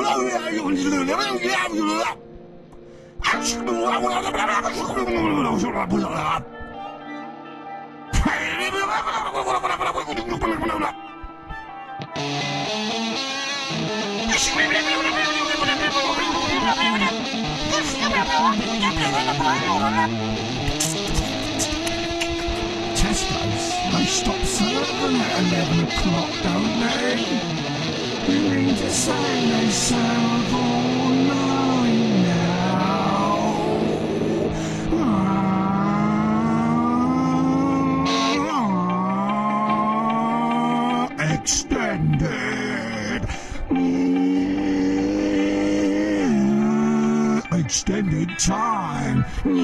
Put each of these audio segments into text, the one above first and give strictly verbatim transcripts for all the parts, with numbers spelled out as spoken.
Tesco's, they stop serving at eleven o'clock, don't they? You mean to say they serve all night now? Ah, extended. Yeah. Extended time.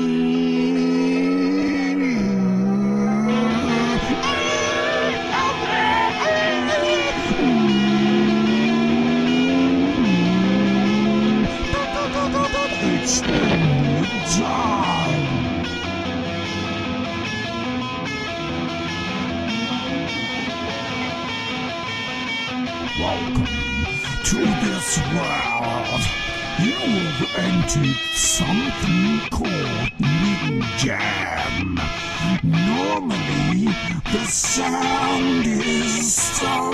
Welcome to this world. You've entered something called Windjam. Normally, the sound is so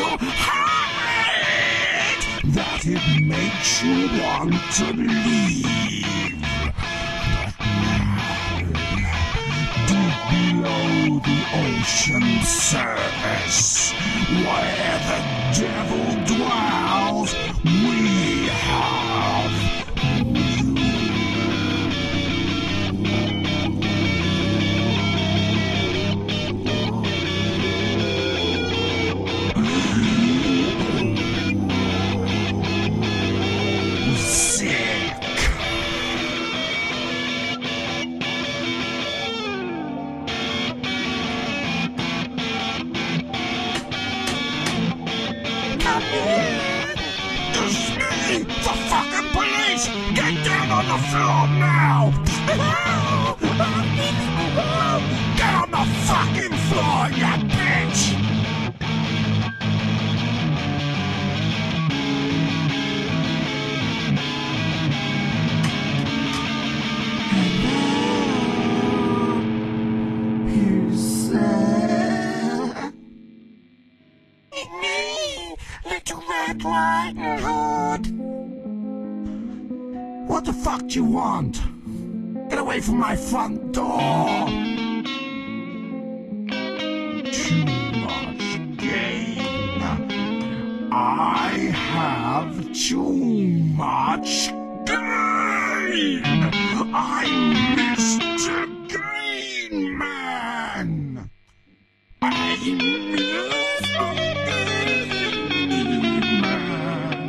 high that it makes you want to leave. But now, deep below the ocean surface, where the devil dwells, we have the fucking police! Get down on the floor now! Get on the fucking floor, you bitch! Who's there? Me, Little Red Riding Hood. What the fuck do you want? Get away from my front door! Too much gain. I have too much gain! I'm Mister Green Man! I'm Mister Green Man!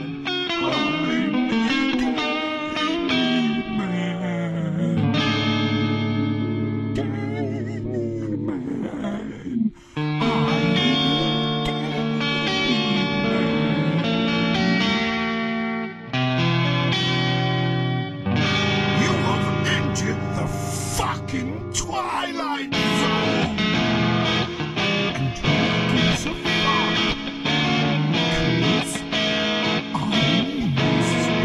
Twilight Zone! And who gives a fuck? 'Cause I'm Mister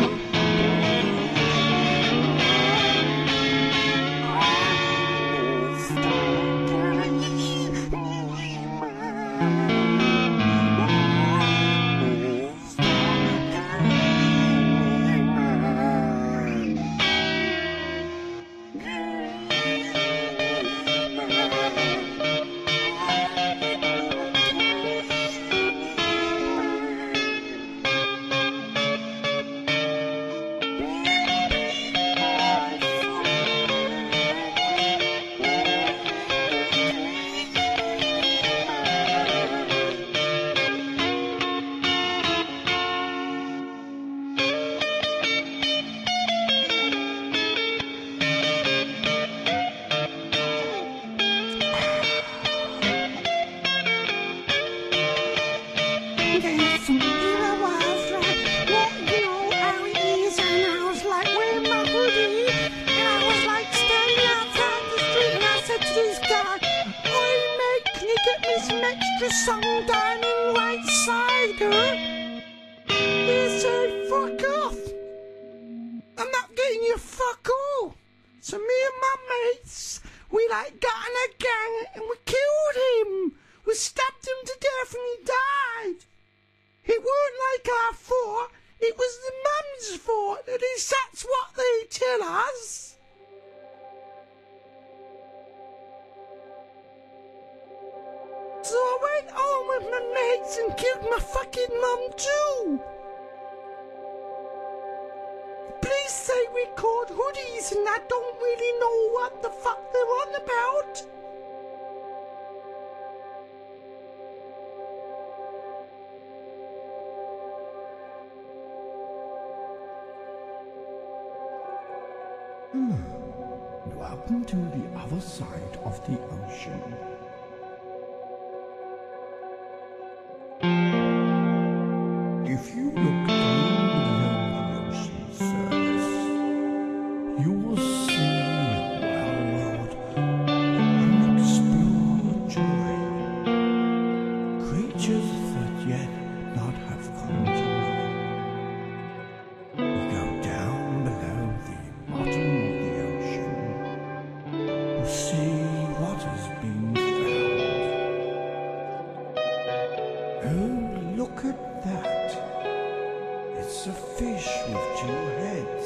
Extra song down in right cider. This say fuck off. I'm not getting you fuck all. So me and my mates, we like got in a gang and we killed him. We stabbed him to death and he died. It weren't like our fault. It was the mum's fault. At least that's what they tell us. So I went home with my mates and killed my fucking mum too. Police say we caught hoodies and I don't really know what the fuck they're on about. Welcome to the other side of the ocean. If you look down below the ocean surface, you will see a world of unexplored joy. Creatures that yet not have come to life. We go down below the bottom of the ocean to see what has been found. Oh, look at that. It's a fish with two heads.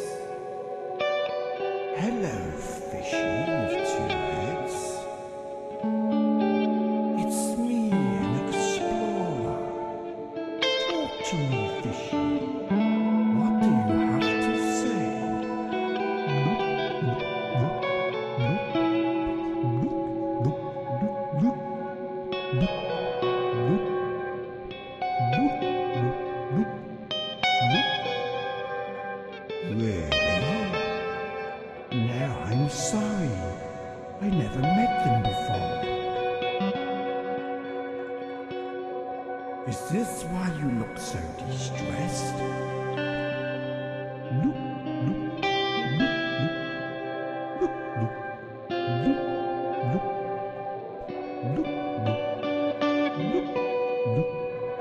Hello, fishy with two heads. It's me, an explorer. Talk to me, fishy. What do you have to say? Really? Now I'm sorry. I never met them before. Is this why you look so distressed? Look, look, look, look, look, look, look, look, look, look, look.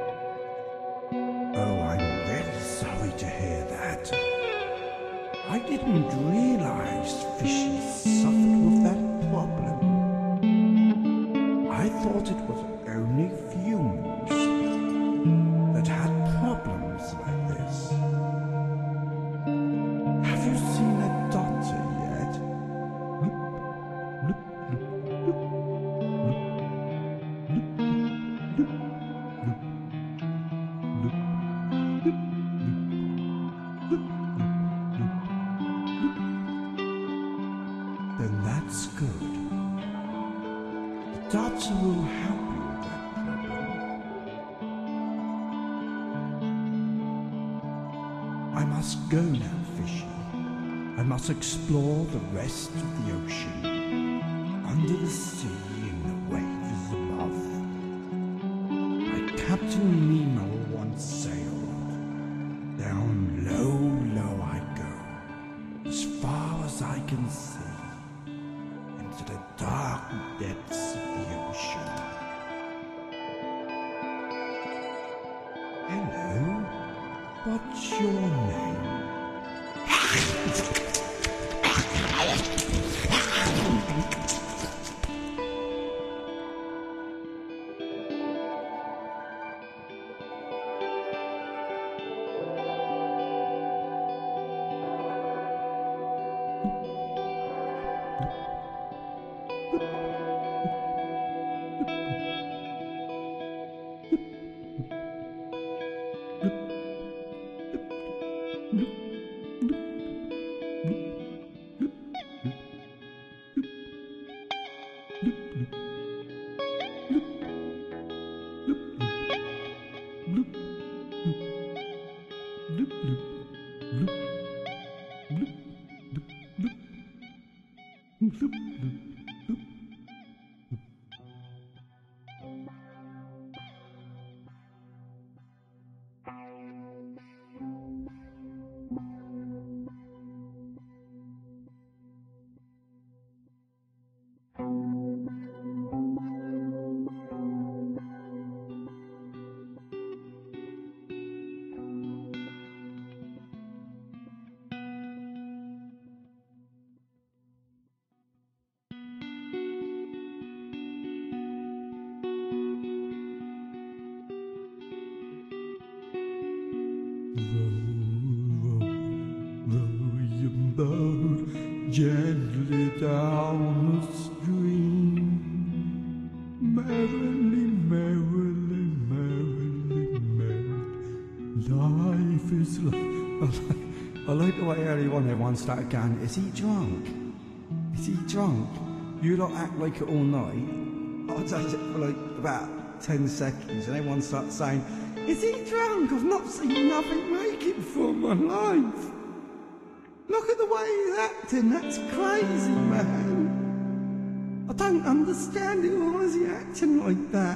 Oh, I'm very sorry to hear that. I didn't realize fishes suffered with that problem. I thought it was only humans that had problems like this. Have you seen a doctor yet? Look, look, look, look, look, look, look, look, look, look, look, look. Then that's good. The doctor will help you with that problem. I must go now, fishy. I must explore the rest of the ocean, under the sea in the waves above. Like Captain Nemo once sailed, down low, low I go, as far as I can see, into the dark depths of the ocean. Hello, what's your name? boat gently down the stream. Merrily, merrily, merrily, merrily, life is life. I like the way early on everyone started going, is he drunk? Is he drunk? You lot act like it all night. I does it for like about ten seconds and everyone starts saying, is he drunk? I've not seen nothing like it for my life. Look at the way he's acting, that's crazy, man. I don't understand it, why is he acting like that?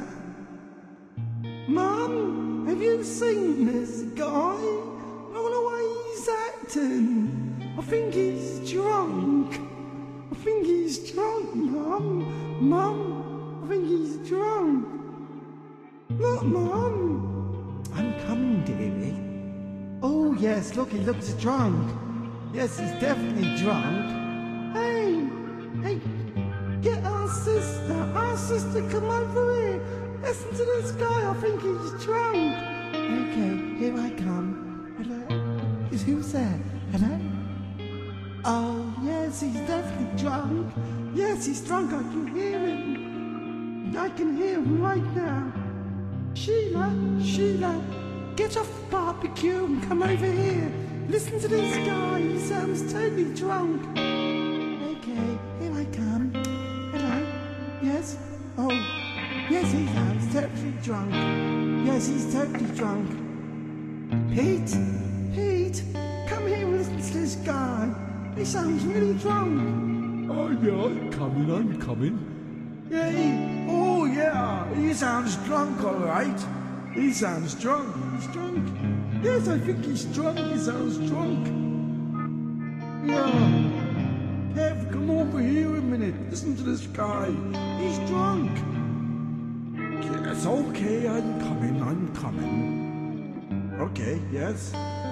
Mum, have you seen this guy? Look at the way he's acting. I think he's drunk. I think he's drunk, Mum. Mum, I think he's drunk. Look, Mum. I'm coming, dearie. Oh, yes, look, he looks drunk. Yes, he's definitely drunk. Hey, hey, get our sister. Our sister, come over here. Listen to this guy, I think he's drunk. Okay, here I come. Hello? Is who's there? Hello? Oh, yes, he's definitely drunk. Yes, he's drunk, I can hear him. I can hear him right now. Sheila, Sheila, get off the barbecue and come over here. Listen to this guy, he sounds totally drunk. Okay, here I come. Hello? Yes? Oh, yes, he sounds totally drunk. Yes, he's totally drunk. Pete, Pete, come here and listen to this guy. He sounds really drunk. Oh, yeah, I'm coming, I'm coming. Yeah, he, oh, yeah, he sounds drunk, all right. He sounds drunk, he's drunk. Yes, I think he's drunk, he sounds drunk. Yeah. Kev, come over here a minute, listen to this guy. He's drunk. Yes, okay, I'm coming, I'm coming. Okay, yes.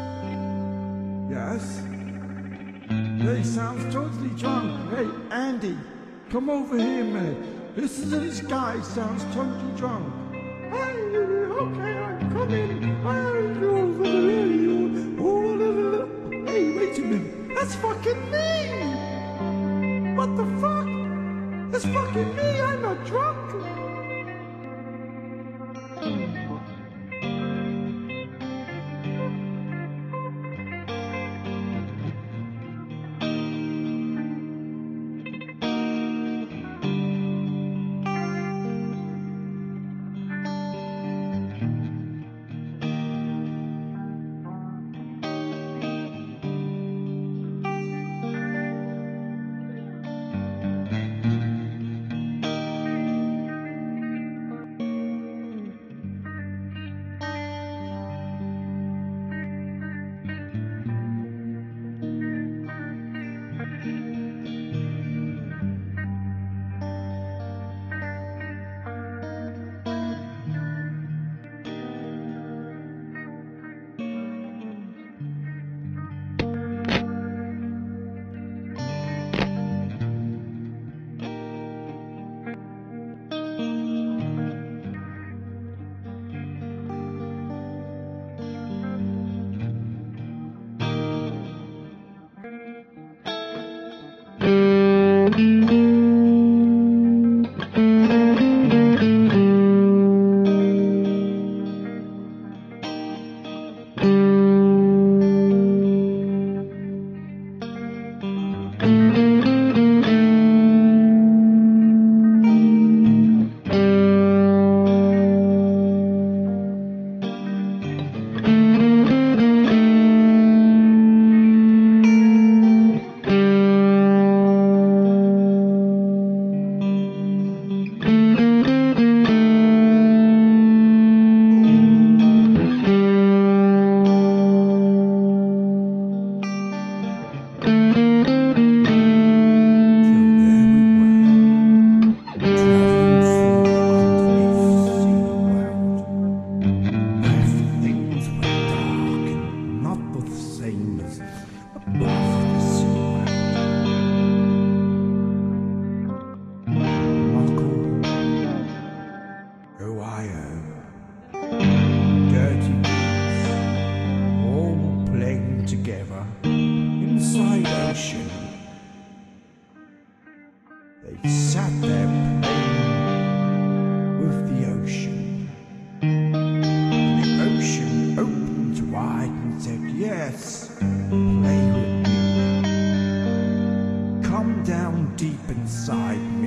Yes. Yeah, he sounds totally drunk. Hey, Andy, come over here a minute. Listen to this guy, he sounds totally drunk. Hey, okay, I'm coming. Hey, wait a minute. That's fucking me. What the fuck? That's fucking me. I'm not drunk. together in inside ocean. They sat there playing with the ocean. The ocean opened wide and said, yes, play with me. Come down deep inside me.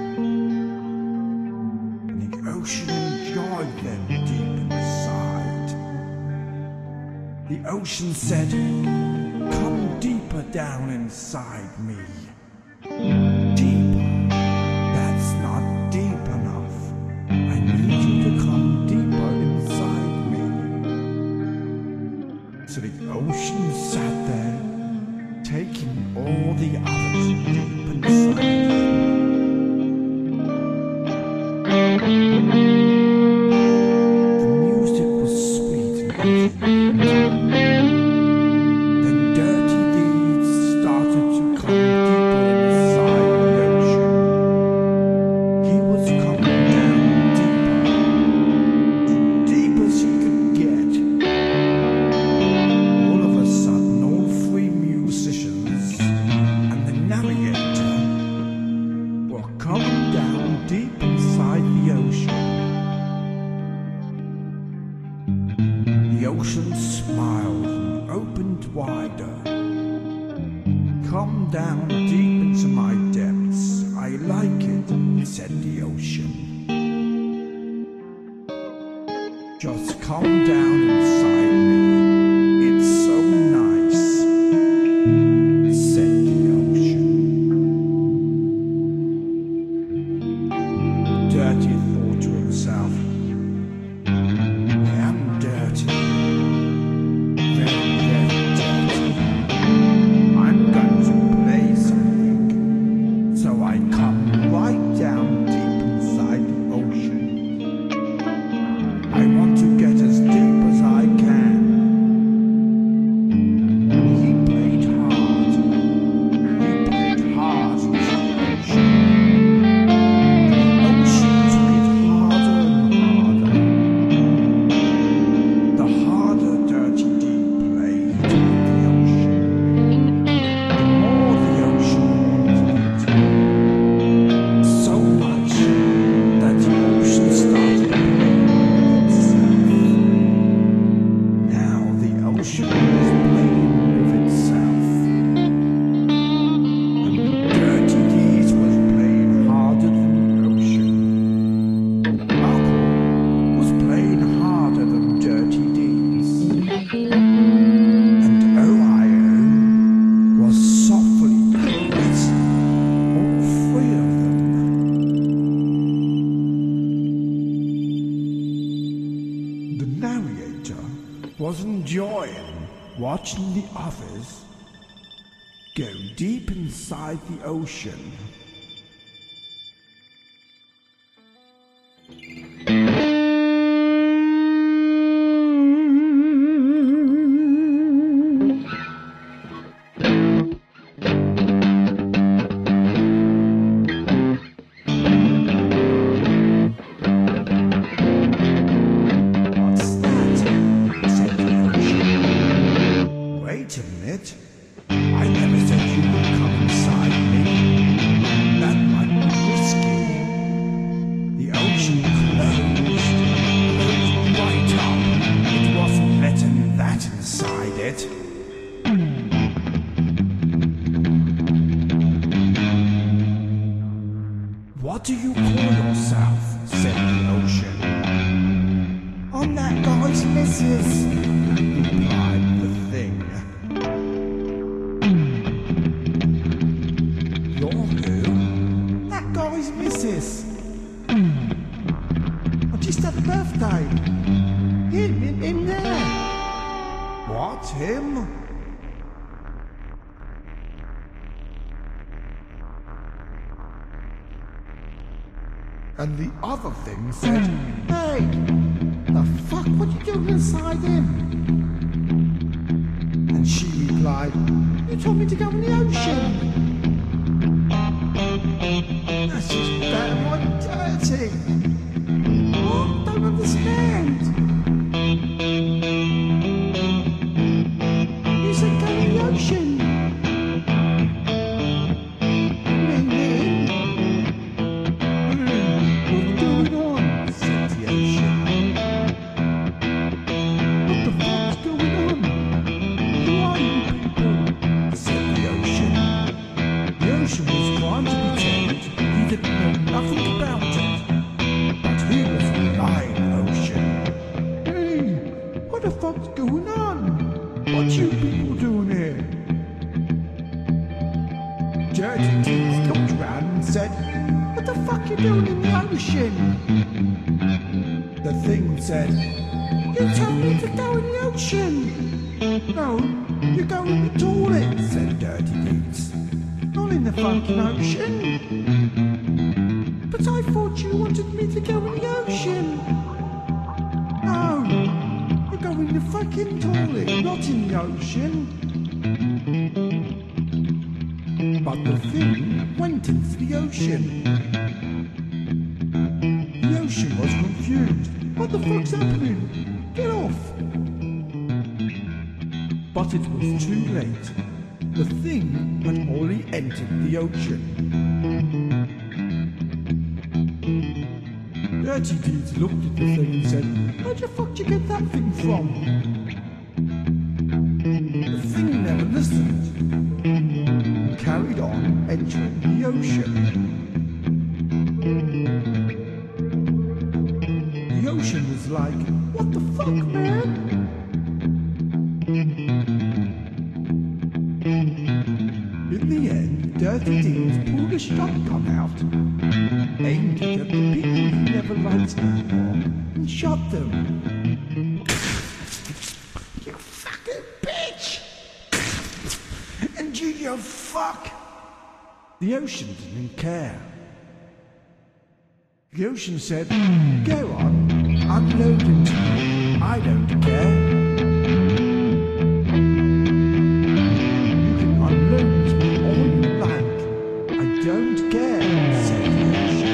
And the ocean enjoyed them deep inside. The ocean said, come deeper down inside me. Deeper. That's not deep enough. I need you to come deeper inside me. So the ocean sat there, taking all the others deep inside him. The music was sweet and then dirty deeds started to come deeper inside the ocean. He was coming down deeper, deep as he could get. All of a sudden, all three musicians and the navigator were coming down deep inside the ocean. The ocean smiled and opened wider. Come down deep into my depths. I like it, said the ocean. Just come down inside me. It's so nice, said the ocean. Dirty thought to himself, I am dirty. Very, very dirty. I'm going to play something. So I come right down deep inside the ocean. I want to get as deep as I can. And he played hard. He played hard into the ocean. The ocean took it harder and harder. The harder Dirty Deep played with the ocean, the more the ocean wanted it. So much that the ocean started playing with itself. Now the ocean was playing with itself. And Dirty Deeds was playing harder than the ocean. Uncle was playing harder than Dirty Deeds. And Ohio was softly caressing all three of them. The narrator was enjoying watching the others go deep inside the ocean. What's that? Said the ocean. Wait a minute. I never said you would come inside me. That might be risky. The ocean closed, closed right up. It wasn't letting that inside it. What do you call yourself? Said the ocean. I'm that guy's missus, replied the thing. You're who? That guy's missus. I just had a birthday. Him, in, in there. What, him? And the other thing said, hey, the fuck, what you doing inside him? And she replied, you told me to go in the ocean. That's just downright dirty. What? Don't understand. You said go in the ocean. Dirty Deeds looked round and said, "What the fuck you doing in the ocean?" The thing said, "You told me to go in the ocean." "No, you go in the toilet," said Dirty Deeds. "Not in the fucking ocean." "But I thought you wanted me to go in the ocean." "No, you go in the fucking toilet, not in the ocean." But the thing went into the ocean. The ocean was confused. "What the fuck's happening? Get off!" But it was too late. The thing had already entered the ocean. Dirty Deeds looked at the thing and said, "Where the fuck did you get that thing from?" The thing never listened and carried on entering the ocean. The ocean was like, "What the fuck, man?" In the end, Dirty Deeds pulled a shotgun out, aimed it at the people he never liked anymore, and shot them. You fucking bitch! And you, you fuck! The ocean didn't care. The ocean said, "Go on, unload into me. I don't care." "You can unload to me all you like. I don't care," said the ocean.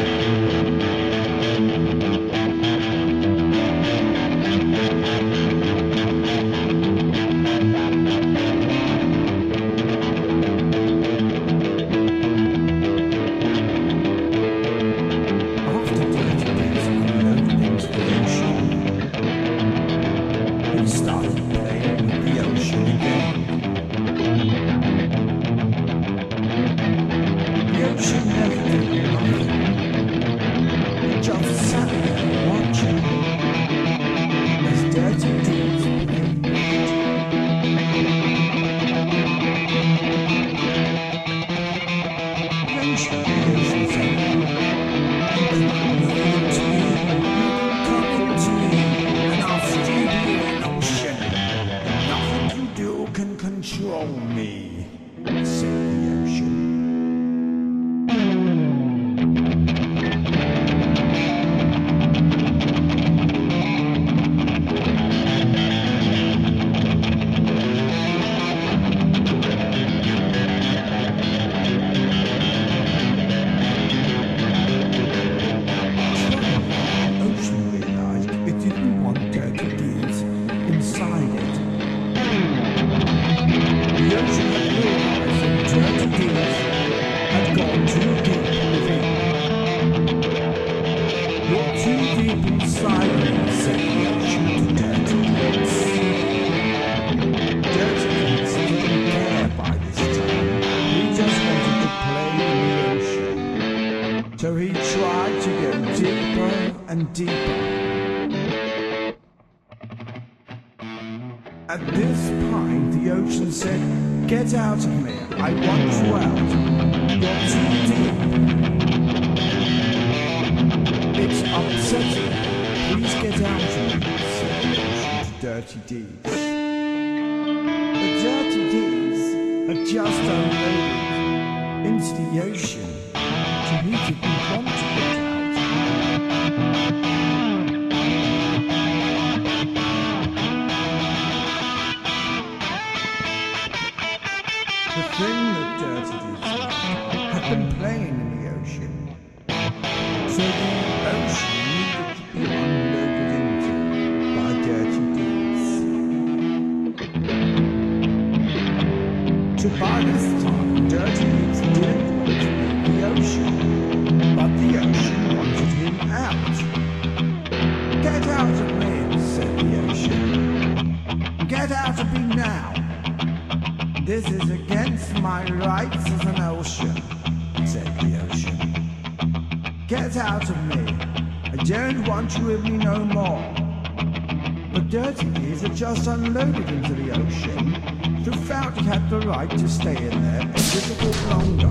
Control me, said the ocean. The ocean realized it didn't want Dirty Deeds inside it. The ocean had realized that Dirty Deeds had gone too deep within. "You're too deep inside me," said the ocean to Dirty Deeds. Dirty Deeds didn't care by this time. He just wanted to play in the ocean. So he tried to go deeper and deeper. At this point, the ocean said, "Get out of me. I want you out. You're too deep. It's upsetting. Please get out of me," said the ocean to Dirty Deeds. The Dirty Deeds had just unloaded into the ocean, so he didn't want to get out. The thing that Dirty Deeds had been playing in the ocean, so the ocean needed to be unloaded into by Dirty Deeds. So by this time, Dirty Deeds didn't want to leave the ocean, but the ocean wanted him out. "Get out of me," said the ocean. "Get out of me now. This is against my rights as an ocean," said the ocean. "Get out of me. I don't want you with me no more." But Dirty Deeds had just unloaded into the ocean. who felt he had the right to stay in there a little bit longer.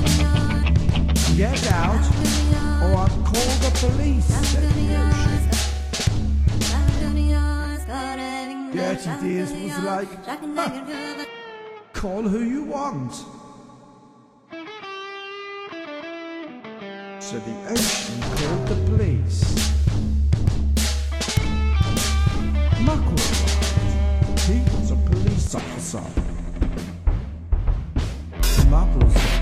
Get out, or I'll call the police, said the ocean. Dirty Dears was like, huh, call who you want. So the ocean called the police. Muckle arrived. He was a police officer. Muckle said,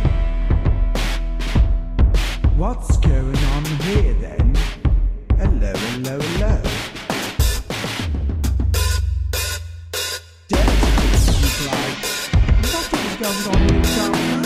what's going on here then? Hello, hello, hello. Dirty replied, nothing's going on in town.